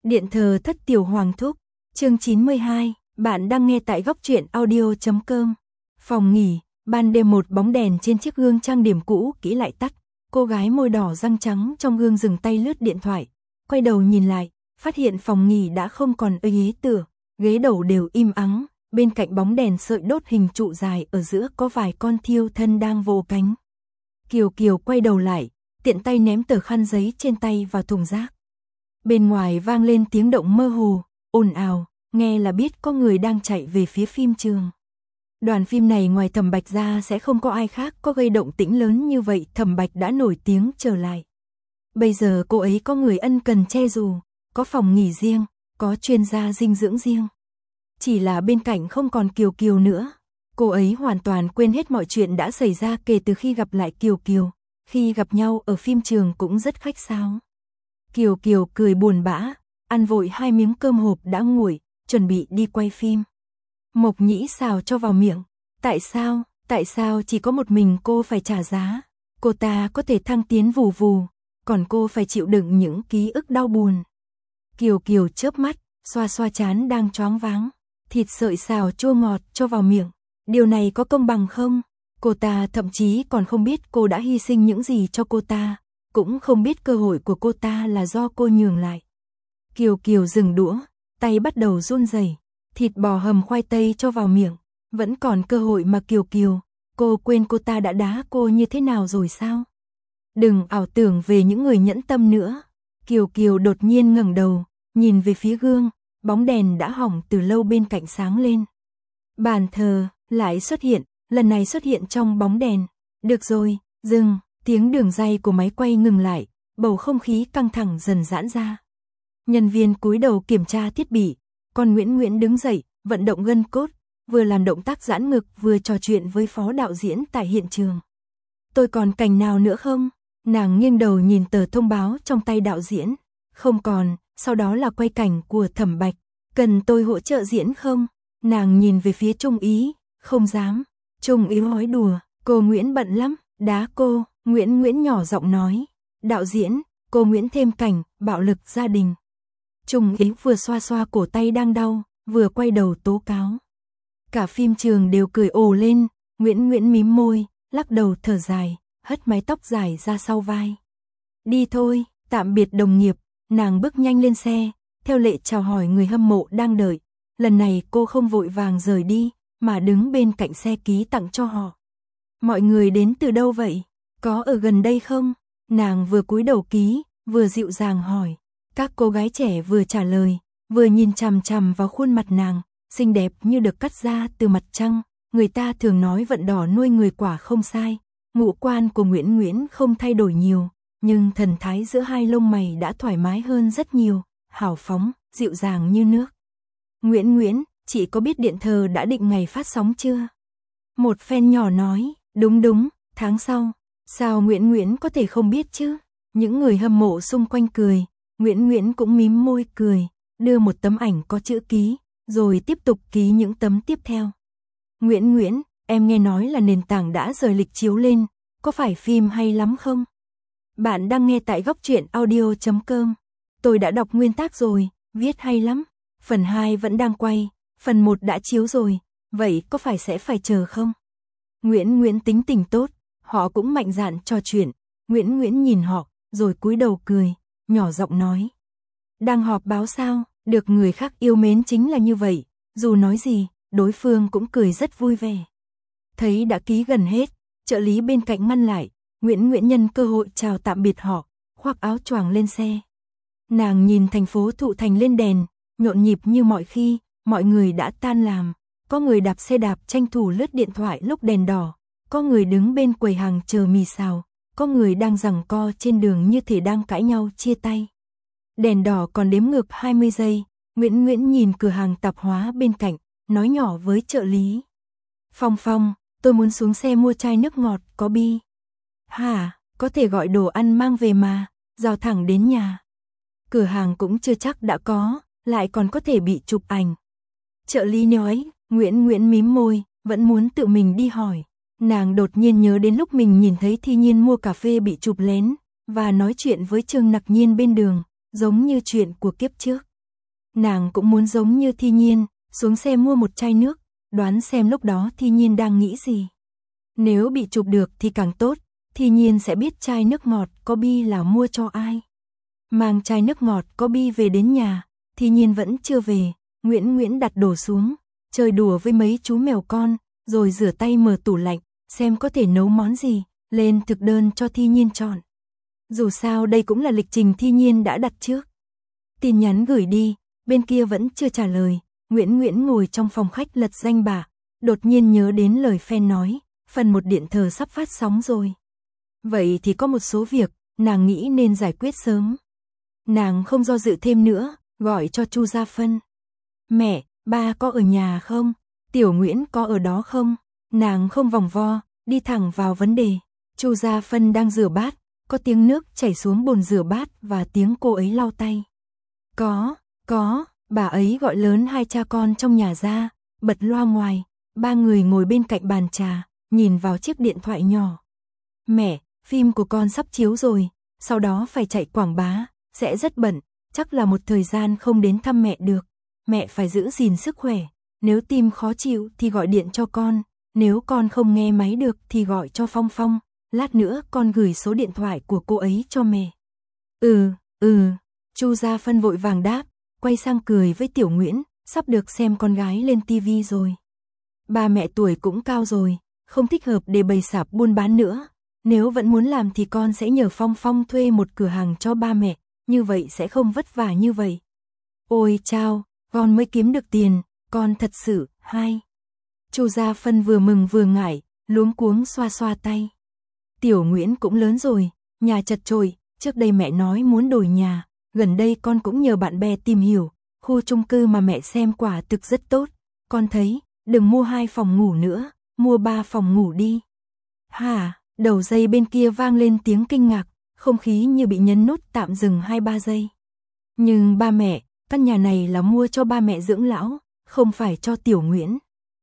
Điện thờ thất tiểu hoàng thúc, chương 92, bạn đang nghe tại góc truyện audio.com. Phòng nghỉ, ban đêm một bóng đèn trên chiếc gương trang điểm cũ kỹ lại tắt, cô gái môi đỏ răng trắng trong gương dừng tay lướt điện thoại, quay đầu nhìn lại, phát hiện phòng nghỉ đã không còn ghế tựa, ghế đầu đều im ắng, bên cạnh bóng đèn sợi đốt hình trụ dài ở giữa có vài con thiêu thân đang vỗ cánh. Kiều Kiều quay đầu lại, tiện tay ném tờ khăn giấy trên tay vào thùng rác. Bên ngoài vang lên tiếng động mơ hồ, ồn ào, nghe là biết có người đang chạy về phía phim trường. Đoàn phim này ngoài Thẩm Bạch ra sẽ không có ai khác có gây động tĩnh lớn như vậy. Thẩm Bạch đã nổi tiếng trở lại. Bây giờ cô ấy có người ân cần che dù, có phòng nghỉ riêng, có chuyên gia dinh dưỡng riêng. Chỉ là bên cạnh không còn Kiều Kiều nữa. Cô ấy hoàn toàn quên hết mọi chuyện đã xảy ra kể từ khi gặp lại Kiều Kiều. Khi gặp nhau ở phim trường cũng rất khách sáo. Kiều Kiều cười buồn bã, ăn vội 2 miếng cơm hộp đã nguội, chuẩn bị đi quay phim. Mộc Nhĩ xào cho vào miệng. Tại sao chỉ có một mình cô phải trả giá? Cô ta có thể thăng tiến vù vù, còn cô phải chịu đựng những ký ức đau buồn. Kiều Kiều chớp mắt, xoa xoa trán đang choáng váng. Thịt sợi xào chua ngọt cho vào miệng. Điều này có công bằng không? Cô ta thậm chí còn không biết cô đã hy sinh những gì cho cô ta, cũng không biết cơ hội của cô ta là do cô nhường lại. Kiều Kiều dừng đũa, tay bắt đầu run rẩy. Thịt bò hầm khoai tây cho vào miệng, vẫn còn cơ hội mà Kiều Kiều, cô quên cô ta đã đá cô như thế nào rồi sao? Đừng ảo tưởng về những người nhẫn tâm nữa. Kiều Kiều đột nhiên ngẩng đầu, nhìn về phía gương, bóng đèn đã hỏng từ lâu bên cạnh sáng lên. Bàn thờ lại xuất hiện, lần này xuất hiện trong bóng đèn. Được rồi, dừng, tiếng đường ray của máy quay ngừng lại, bầu không khí căng thẳng dần giãn ra. Nhân viên cúi đầu kiểm tra thiết bị, còn Nguyễn đứng dậy, vận động gân cốt, vừa làm động tác giãn ngực vừa trò chuyện với phó đạo diễn tại hiện trường. Tôi còn cảnh nào nữa không? Nàng nghiêng đầu nhìn tờ thông báo trong tay đạo diễn. Không còn, sau đó là quay cảnh của Thẩm Bạch. Cần tôi hỗ trợ diễn không? Nàng nhìn về phía Trung Ý, không dám. Trung Ý nói đùa, cô Nguyễn bận lắm, đá cô. Nguyễn nhỏ giọng nói. Đạo diễn, cô Nguyễn thêm cảnh, bạo lực gia đình. Trung Ý vừa xoa xoa cổ tay đang đau, vừa quay đầu tố cáo. Cả phim trường đều cười ồ lên, Nguyễn mím môi, lắc đầu thở dài, hất mái tóc dài ra sau vai. Đi thôi, tạm biệt đồng nghiệp, nàng bước nhanh lên xe, theo lệ chào hỏi người hâm mộ đang đợi. Lần này cô không vội vàng rời đi, mà đứng bên cạnh xe ký tặng cho họ. Mọi người đến từ đâu vậy? Có ở gần đây không? Nàng vừa cúi đầu ký, vừa dịu dàng hỏi. Các cô gái trẻ vừa trả lời, vừa nhìn chằm chằm vào khuôn mặt nàng, xinh đẹp như được cắt ra từ mặt trăng. Người ta thường nói vận đỏ nuôi người quả không sai. Ngũ quan của Nguyễn không thay đổi nhiều, nhưng thần thái giữa hai lông mày đã thoải mái hơn rất nhiều, hào phóng, dịu dàng như nước. Nguyễn, chị có biết điện thờ đã định ngày phát sóng chưa? Một fan nhỏ nói, đúng, tháng sau. Sao Nguyễn có thể không biết chứ? Những người hâm mộ xung quanh cười, Nguyễn cũng mím môi cười, đưa một tấm ảnh có chữ ký, rồi tiếp tục ký những tấm tiếp theo. Nguyễn, em nghe nói là nền tảng đã rời lịch chiếu lên, có phải phim hay lắm không? Bạn đang nghe tại góc truyện audio.com. Tôi đã đọc nguyên tác rồi, viết hay lắm. Phần 2 vẫn đang quay, phần 1 đã chiếu rồi, vậy có phải sẽ phải chờ không? Nguyễn tính tình tốt, họ cũng mạnh dạn trò chuyện. Nguyễn nhìn họ, rồi cúi đầu cười, nhỏ giọng nói. Đang họp báo sao, được người khác yêu mến chính là như vậy, dù nói gì, đối phương cũng cười rất vui vẻ. Thấy đã ký gần hết, trợ lý bên cạnh ngăn lại, Nguyễn nhân cơ hội chào tạm biệt họ, khoác áo choàng lên xe. Nàng nhìn thành phố Thụ Thành lên đèn, nhộn nhịp như mọi khi, mọi người đã tan làm, có người đạp xe đạp tranh thủ lướt điện thoại lúc đèn đỏ, có người đứng bên quầy hàng chờ mì xào, có người đang giằng co trên đường như thể đang cãi nhau chia tay. Đèn đỏ còn đếm ngược 20 giây, Nguyễn nhìn cửa hàng tạp hóa bên cạnh, nói nhỏ với trợ lý. Phong, tôi muốn xuống xe mua chai nước ngọt, có bi. Hả, có thể gọi đồ ăn mang về mà, giao thẳng đến nhà. Cửa hàng cũng chưa chắc đã có, lại còn có thể bị chụp ảnh. Trợ lý nói, Nguyễn mím môi, vẫn muốn tự mình đi hỏi. Nàng đột nhiên nhớ đến lúc mình nhìn thấy Thi Nhiên mua cà phê bị chụp lén, và nói chuyện với Trương Nặc Nhiên bên đường, giống như chuyện của kiếp trước. Nàng cũng muốn giống như Thi Nhiên, xuống xe mua một chai nước, đoán xem lúc đó Thi Nhiên đang nghĩ gì. Nếu bị chụp được thì càng tốt, Thi Nhiên sẽ biết chai nước ngọt có bi là mua cho ai. Mang chai nước ngọt có bi về đến nhà, Thi Nhiên vẫn chưa về, Nguyễn đặt đồ xuống, chơi đùa với mấy chú mèo con, rồi rửa tay mở tủ lạnh, xem có thể nấu món gì, lên thực đơn cho Thi Nhiên chọn. Dù sao đây cũng là lịch trình Thi Nhiên đã đặt trước. Tin nhắn gửi đi, bên kia vẫn chưa trả lời, Nguyễn ngồi trong phòng khách lật danh bạ, đột nhiên nhớ đến lời fan nói, phần 1 điện thờ sắp phát sóng rồi. Vậy thì có một số việc, nàng nghĩ nên giải quyết sớm. Nàng không do dự thêm nữa, gọi cho Chu Gia Phân. Mẹ, ba có ở nhà không? Tiểu Nguyễn có ở đó không? Nàng không vòng vo, đi thẳng vào vấn đề. Chu Gia Phân đang rửa bát, có tiếng nước chảy xuống bồn rửa bát và tiếng cô ấy lau tay. Có, bà ấy gọi lớn hai cha con trong nhà ra, bật loa ngoài, ba người ngồi bên cạnh bàn trà, nhìn vào chiếc điện thoại nhỏ. Mẹ, phim của con sắp chiếu rồi, sau đó phải chạy quảng bá, sẽ rất bận, chắc là một thời gian không đến thăm mẹ được. Mẹ phải giữ gìn sức khỏe, nếu tim khó chịu thì gọi điện cho con, nếu con không nghe máy được thì gọi cho Phong Phong, lát nữa con gửi số điện thoại của cô ấy cho mẹ. Chu Gia Phân vội vàng đáp, quay sang cười với Tiểu Nguyễn, sắp được xem con gái lên tivi rồi. Ba mẹ tuổi cũng cao rồi, không thích hợp để bày sạp buôn bán nữa. Nếu vẫn muốn làm thì con sẽ nhờ Phong Phong thuê một cửa hàng cho ba mẹ, như vậy sẽ không vất vả như vậy. Ôi chao, con mới kiếm được tiền, con thật sự, hay. Chu Gia Phân vừa mừng vừa ngại, luống cuống xoa xoa tay. Tiểu Nguyễn cũng lớn rồi, nhà chật chội, trước đây mẹ nói muốn đổi nhà, gần đây con cũng nhờ bạn bè tìm hiểu, khu chung cư mà mẹ xem quả thực rất tốt, con thấy, đừng mua 2 phòng ngủ nữa, mua 3 phòng ngủ đi. Hả, đầu dây bên kia vang lên tiếng kinh ngạc, không khí như bị nhấn nút tạm dừng 2-3 giây. Nhưng ba mẹ, căn nhà này là mua cho ba mẹ dưỡng lão, không phải cho Tiểu Nguyễn.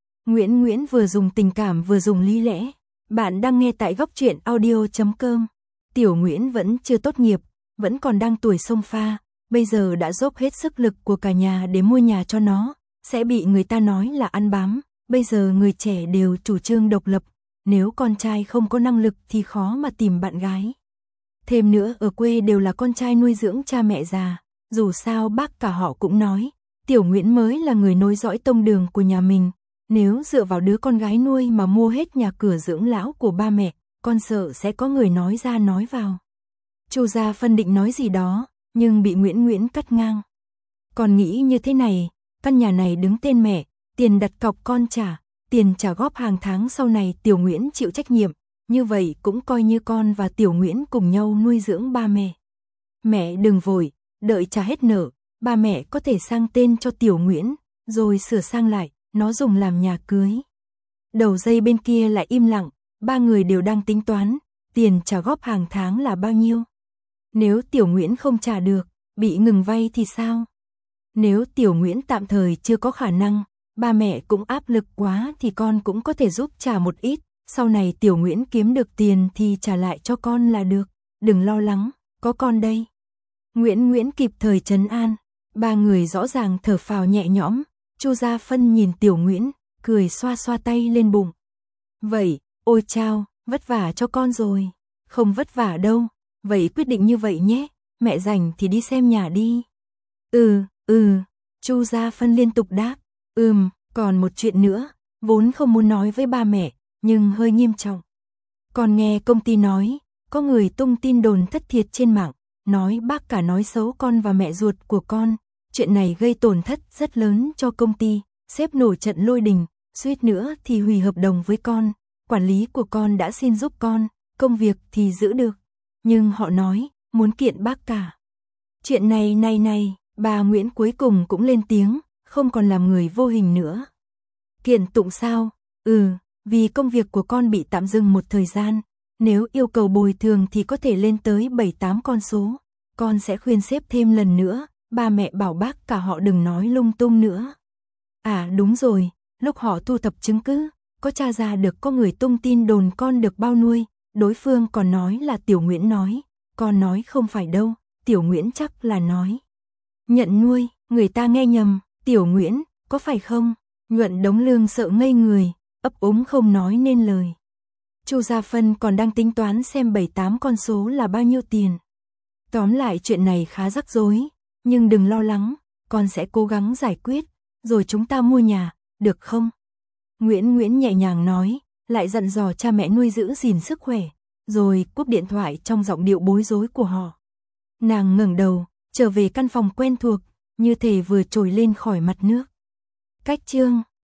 Nguyễn vừa dùng tình cảm vừa dùng lý lẽ. Bạn đang nghe tại Góc Truyện Audio.com. Tiểu Nguyễn vẫn chưa tốt nghiệp, vẫn còn đang tuổi xông pha, bây giờ đã dốc hết sức lực của cả nhà để mua nhà cho nó, sẽ bị người ta nói là ăn bám, bây giờ người trẻ đều chủ trương độc lập, nếu con trai không có năng lực thì khó mà tìm bạn gái. Thêm nữa ở quê đều là con trai nuôi dưỡng cha mẹ già, dù sao bác cả họ cũng nói, Tiểu Nguyễn mới là người nối dõi tông đường của nhà mình. Nếu dựa vào đứa con gái nuôi mà mua hết nhà cửa dưỡng lão của ba mẹ, con sợ sẽ có người nói ra nói vào. Chu Gia Phân định nói gì đó, nhưng bị Nguyễn cắt ngang. Con nghĩ như thế này, căn nhà này đứng tên mẹ, tiền đặt cọc con trả, tiền trả góp hàng tháng sau này Tiểu Nguyễn chịu trách nhiệm, như vậy cũng coi như con và Tiểu Nguyễn cùng nhau nuôi dưỡng ba mẹ. Mẹ đừng vội, đợi trả hết nợ, ba mẹ có thể sang tên cho Tiểu Nguyễn, rồi sửa sang lại. Nó dùng làm nhà cưới. Đầu dây bên kia lại im lặng, ba người đều đang tính toán, tiền trả góp hàng tháng là bao nhiêu. Nếu Tiểu Nguyễn không trả được, bị ngừng vay thì sao? Nếu Tiểu Nguyễn tạm thời chưa có khả năng, ba mẹ cũng áp lực quá thì con cũng có thể giúp trả một ít, sau này Tiểu Nguyễn kiếm được tiền thì trả lại cho con là được, đừng lo lắng, có con đây. Nguyễn kịp thời trấn an, ba người rõ ràng thở phào nhẹ nhõm. Chu Gia Phân nhìn Tiểu Nguyễn, cười xoa xoa tay lên bụng. Vậy, ôi chao, vất vả cho con rồi. Không vất vả đâu, vậy quyết định như vậy nhé, mẹ rảnh thì đi xem nhà đi. Chu Gia Phân liên tục đáp. Còn một chuyện nữa, vốn không muốn nói với ba mẹ, nhưng hơi nghiêm trọng. Con nghe công ty nói, có người tung tin đồn thất thiệt trên mạng, nói bác cả nói xấu con và mẹ ruột của con. Chuyện này gây tổn thất rất lớn cho công ty, sếp nổi trận lôi đình, suýt nữa thì hủy hợp đồng với con, quản lý của con đã xin giúp con, công việc thì giữ được. Nhưng họ nói, muốn kiện bác cả. Chuyện này, bà Nguyễn cuối cùng cũng lên tiếng, không còn làm người vô hình nữa. Kiện tụng sao? Vì công việc của con bị tạm dừng một thời gian, nếu yêu cầu bồi thường thì có thể lên tới 7-8 con số, con sẽ khuyên sếp thêm lần nữa. Ba mẹ bảo bác cả họ đừng nói lung tung nữa. À đúng rồi, lúc họ thu thập chứng cứ, có tra ra được có người tung tin đồn con được bao nuôi, đối phương còn nói là Tiểu Nguyễn nói, con nói không phải đâu, Tiểu Nguyễn chắc là nói. Nhận nuôi, Người ta nghe nhầm, Tiểu Nguyễn, có phải không? Nhuận Đống Lương sợ ngây người, ấp úng không nói nên lời. Chu Gia Phân còn đang tính toán xem 7-8 con số là bao nhiêu tiền. Tóm lại chuyện này khá rắc rối, nhưng đừng lo lắng, con sẽ cố gắng giải quyết, rồi chúng ta mua nhà, được không? Nguyễn nhẹ nhàng nói, lại dặn dò cha mẹ nuôi giữ gìn sức khỏe, rồi cúp điện thoại trong giọng điệu bối rối của họ. Nàng ngẩng đầu, trở về căn phòng quen thuộc, như thể vừa trồi lên khỏi mặt nước. Cách chương